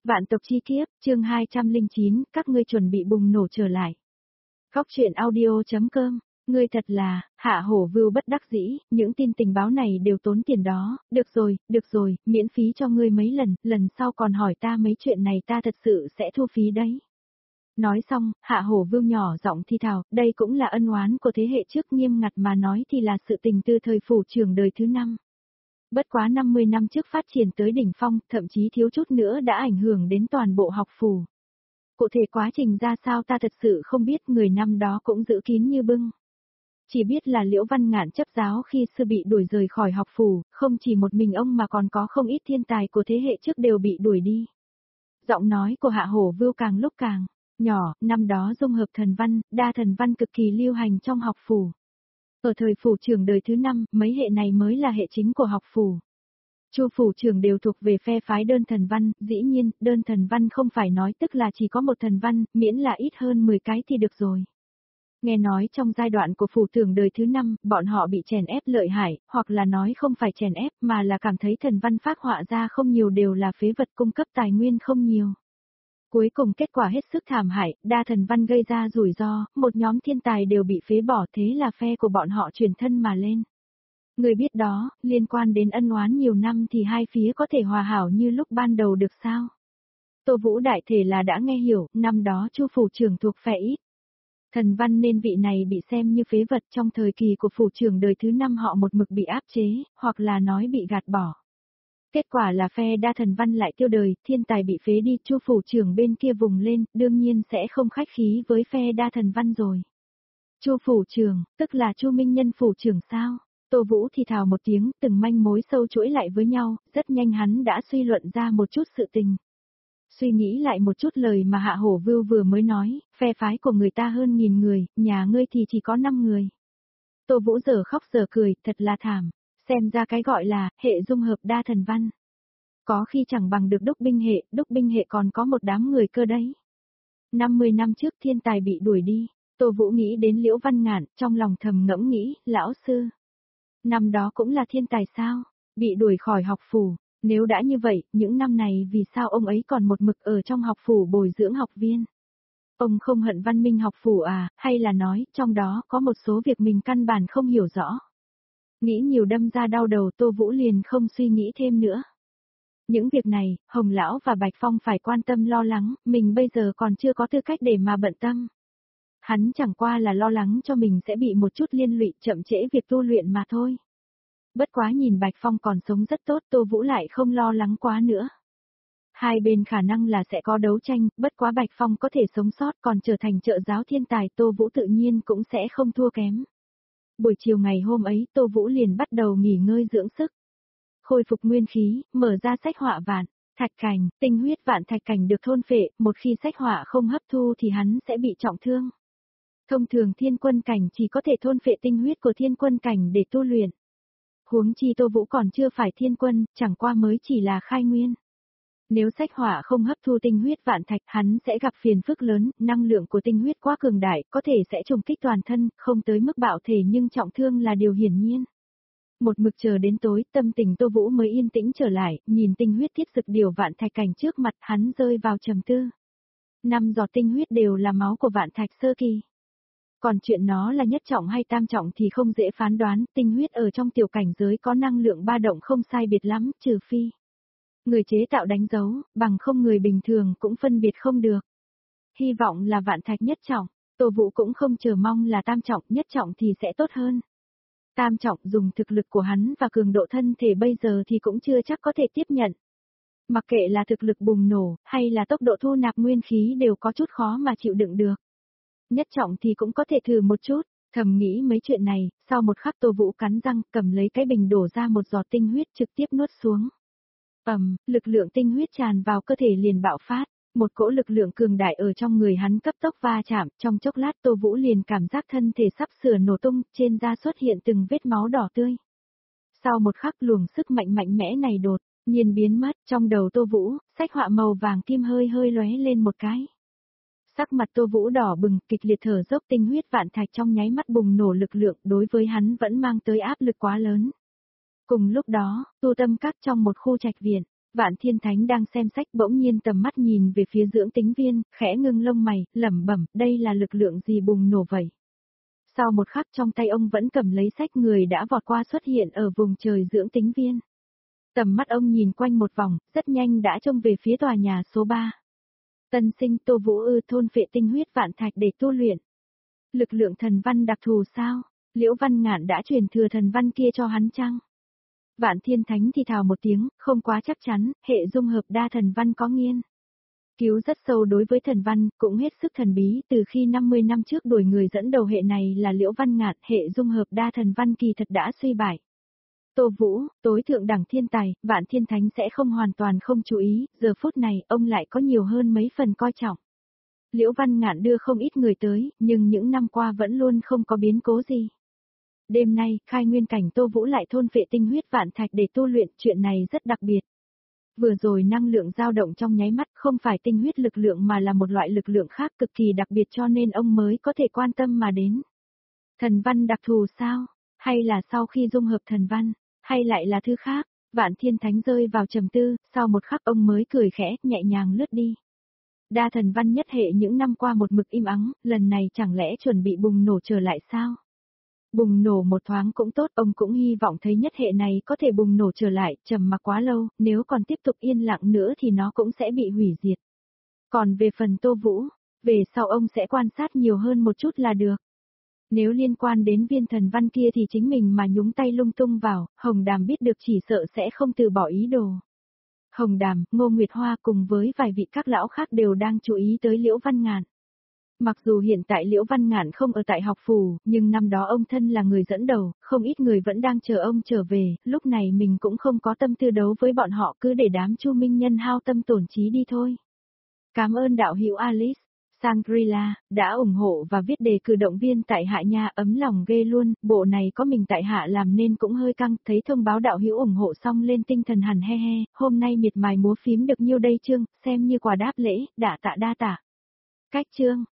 Vạn tộc chi kiếp, chương 209, các ngươi chuẩn bị bùng nổ trở lại. Góc truyện audio.com, ngươi thật là, Hạ Hổ Vưu bất đắc dĩ, những tin tình báo này đều tốn tiền đó, được rồi, miễn phí cho ngươi mấy lần sau còn hỏi ta mấy chuyện này ta thật sự sẽ thu phí đấy. Nói xong, Hạ Hổ Vưu nhỏ giọng thi thào, đây cũng là ân oán của thế hệ trước, nghiêm ngặt mà nói thì là sự tình từ thời phủ trưởng đời thứ 5. Bất quá 50 năm trước phát triển tới đỉnh phong, thậm chí thiếu chút nữa đã ảnh hưởng đến toàn bộ học phủ. Cụ thể quá trình ra sao ta thật sự không biết, người năm đó cũng giữ kín như bưng. Chỉ biết là Liễu Văn Ngạn chấp giáo khi sư bị đuổi rời khỏi học phủ, không chỉ một mình ông mà còn có không ít thiên tài của thế hệ trước đều bị đuổi đi. Giọng nói của Hạ Hổ Vưu càng lúc càng nhỏ, năm đó dung hợp thần văn, đa thần văn cực kỳ lưu hành trong học phủ. Ở thời phủ trưởng đời thứ 5, mấy hệ này mới là hệ chính của học phủ. Chu phủ trưởng đều thuộc về phe phái đơn thần văn, dĩ nhiên, đơn thần văn không phải nói tức là chỉ có một thần văn, miễn là ít hơn 10 cái thì được rồi. Nghe nói trong giai đoạn của phủ trưởng đời thứ 5, bọn họ bị chèn ép lợi hại, hoặc là nói không phải chèn ép mà là cảm thấy thần văn phác họa ra không nhiều đều là phế vật, cung cấp tài nguyên không nhiều. Cuối cùng kết quả hết sức thảm hại, đa thần văn gây ra rủi ro, một nhóm thiên tài đều bị phế bỏ, thế là phe của bọn họ chuyển thân mà lên. Người biết đó, liên quan đến ân oán nhiều năm thì hai phía có thể hòa hảo như lúc ban đầu được sao? Tô Vũ đại thể là đã nghe hiểu, năm đó Chu phủ trưởng thuộc phe ít. Thần văn nên vị này bị xem như phế vật, trong thời kỳ của phủ trưởng đời thứ 5 họ một mực bị áp chế, hoặc là nói bị gạt bỏ. Kết quả là phe đa thần văn lại tiêu đời, thiên tài bị phế đi, Chu phủ trưởng bên kia vùng lên, đương nhiên sẽ không khách khí với phe đa thần văn rồi. Chu phủ trưởng, tức là Chu Minh Nhân phủ trưởng sao? Tô Vũ thì thào một tiếng, từng manh mối sâu chuỗi lại với nhau, rất nhanh hắn đã suy luận ra một chút sự tình. Suy nghĩ lại một chút lời mà Hạ Hổ Vưu vừa mới nói, phe phái của người ta hơn 1000 người, nhà ngươi thì chỉ có 5 người. Tô Vũ giờ khóc giờ cười, thật là thảm, xem ra cái gọi là hệ dung hợp đa thần văn. Có khi chẳng bằng được đúc binh hệ còn có một đám người cơ đấy. 50 năm trước thiên tài bị đuổi đi, Tô Vũ nghĩ đến Liễu Văn Ngạn, trong lòng thầm ngẫm nghĩ, lão sư. Năm đó cũng là thiên tài sao, bị đuổi khỏi học phủ, nếu đã như vậy, những năm này vì sao ông ấy còn một mực ở trong học phủ bồi dưỡng học viên? Ông không hận Văn Minh học phủ à, hay là nói, trong đó có một số việc mình căn bản không hiểu rõ? Nghĩ nhiều đâm ra đau đầu, Tô Vũ liền không suy nghĩ thêm nữa. Những việc này, Hồng Lão và Bạch Phong phải quan tâm lo lắng, mình bây giờ còn chưa có tư cách để mà bận tâm. Hắn chẳng qua là lo lắng cho mình sẽ bị một chút liên lụy chậm trễ việc tu luyện mà thôi. Bất quá nhìn Bạch Phong còn sống rất tốt, Tô Vũ lại không lo lắng quá nữa. Hai bên khả năng là sẽ có đấu tranh, bất quá Bạch Phong có thể sống sót còn trở thành trợ giáo thiên tài, Tô Vũ tự nhiên cũng sẽ không thua kém. Buổi chiều ngày hôm ấy, Tô Vũ liền bắt đầu nghỉ ngơi dưỡng sức. Khôi phục nguyên khí, mở ra sách họa vạn, thạch cảnh, tinh huyết vạn thạch cảnh được thôn phệ, một khi sách họa không hấp thu thì hắn sẽ bị trọng thương. Thông thường thiên quân cảnh chỉ có thể thôn phệ tinh huyết của thiên quân cảnh để tu luyện. Huống chi Tô Vũ còn chưa phải thiên quân, chẳng qua mới chỉ là khai nguyên. Nếu sách hỏa không hấp thu tinh huyết vạn thạch, hắn sẽ gặp phiền phức lớn, năng lượng của tinh huyết quá cường đại, có thể sẽ trùng kích toàn thân, không tới mức bạo thể nhưng trọng thương là điều hiển nhiên. Một mực chờ đến tối, tâm tình Tô Vũ mới yên tĩnh trở lại, nhìn tinh huyết thiết dực điều vạn thạch cảnh trước mặt, hắn rơi vào trầm tư. 5 giọt tinh huyết đều là máu của vạn thạch sơ kỳ. Còn chuyện nó là nhất trọng hay tam trọng thì không dễ phán đoán, tinh huyết ở trong tiểu cảnh giới có năng lượng ba động không sai biệt lắm, trừ phi người chế tạo đánh dấu, bằng không người bình thường cũng phân biệt không được. Hy vọng là vạn thạch nhất trọng, Tô Vũ cũng không chờ mong là tam trọng, nhất trọng thì sẽ tốt hơn. Tam trọng dùng thực lực của hắn và cường độ thân thể bây giờ thì cũng chưa chắc có thể tiếp nhận. Mặc kệ là thực lực bùng nổ, hay là tốc độ thu nạp nguyên khí đều có chút khó mà chịu đựng được. Nhất trọng thì cũng có thể thử một chút, thầm nghĩ mấy chuyện này, sau một khắc Tô Vũ cắn răng, cầm lấy cái bình đổ ra một giọt tinh huyết trực tiếp nuốt xuống. Lực lượng tinh huyết tràn vào cơ thể liền bạo phát, một cỗ lực lượng cường đại ở trong người hắn cấp tốc va chạm, trong chốc lát Tô Vũ liền cảm giác thân thể sắp sửa nổ tung, trên da xuất hiện từng vết máu đỏ tươi. Sau một khắc luồng sức mạnh mạnh mẽ này đột nhiên biến mất, trong đầu Tô Vũ, sách họa màu vàng kim hơi lóe lên một cái. Sắc mặt Tô Vũ đỏ bừng, kịch liệt thở dốc, tinh huyết vạn thạch trong nháy mắt bùng nổ lực lượng đối với hắn vẫn mang tới áp lực quá lớn. Cùng lúc đó, tu tâm các trong một khu trạch viện, Vạn Thiên Thánh đang xem sách bỗng nhiên tầm mắt nhìn về phía dưỡng tính viên, khẽ ngưng lông mày, lẩm bẩm, đây là lực lượng gì bùng nổ vậy? Sau một khắc trong tay ông vẫn cầm lấy sách, người đã vọt qua xuất hiện ở vùng trời dưỡng tính viên. Tầm mắt ông nhìn quanh một vòng, rất nhanh đã trông về phía tòa nhà số 3. Tân sinh Tô Vũ ư, thôn phệ tinh huyết vạn thạch để tu luyện. Lực lượng thần văn đặc thù sao? Liễu Văn Ngạn đã truyền thừa thần văn kia cho hắn chăng? Vạn Thiên Thánh thì thào một tiếng, không quá chắc chắn, hệ dung hợp đa thần văn có nghiên cứu rất sâu đối với thần văn, cũng hết sức thần bí, từ khi 50 năm trước đuổi người dẫn đầu hệ này là Liễu Văn Ngạn, hệ dung hợp đa thần văn kỳ thật đã suy bại. Tô Vũ, tối thượng đẳng thiên tài, Vạn Thiên Thánh sẽ không hoàn toàn không chú ý, giờ phút này ông lại có nhiều hơn mấy phần coi trọng. Liễu Văn Ngạn đưa không ít người tới, nhưng những năm qua vẫn luôn không có biến cố gì. Đêm nay, khai nguyên cảnh Tô Vũ lại thôn phệ tinh huyết vạn thạch để tu luyện, chuyện này rất đặc biệt. Vừa rồi năng lượng dao động trong nháy mắt không phải tinh huyết lực lượng mà là một loại lực lượng khác cực kỳ đặc biệt cho nên ông mới có thể quan tâm mà đến. Thần văn đặc thù sao? Hay là sau khi dung hợp thần văn? Hay lại là thứ khác? Vạn Thiên Thánh rơi vào trầm tư, sau một khắc ông mới cười khẽ, nhẹ nhàng lướt đi. Đa thần văn nhất hệ những năm qua một mực im ắng, lần này chẳng lẽ chuẩn bị bùng nổ trở lại sao? Bùng nổ một thoáng cũng tốt, ông cũng hy vọng thấy nhất hệ này có thể bùng nổ trở lại, trầm mặc quá lâu, nếu còn tiếp tục yên lặng nữa thì nó cũng sẽ bị hủy diệt. Còn về phần Tô Vũ, về sau ông sẽ quan sát nhiều hơn một chút là được. Nếu liên quan đến viên thần văn kia thì chính mình mà nhúng tay lung tung vào, Hồng Đàm biết được chỉ sợ sẽ không từ bỏ ý đồ. Hồng Đàm, Ngô Nguyệt Hoa cùng với vài vị các lão khác đều đang chú ý tới Liễu Văn Ngạn. Mặc dù hiện tại Liễu Văn Ngạn không ở tại học phủ, nhưng năm đó ông thân là người dẫn đầu, không ít người vẫn đang chờ ông trở về, lúc này mình cũng không có tâm tư đấu với bọn họ, cứ để đám Chu Minh Nhân hao tâm tổn trí đi thôi. Cảm ơn đạo hữu Alice, Sangrila, đã ủng hộ và viết đề cử động viên tại hạ nha, ấm lòng ghê luôn, bộ này có mình tại hạ làm nên cũng hơi căng, thấy thông báo đạo hữu ủng hộ xong lên tinh thần hẳn he he, hôm nay miệt mài múa phím được nhiêu đây chương, xem như quà đáp lễ, đa tạ. Cách chương.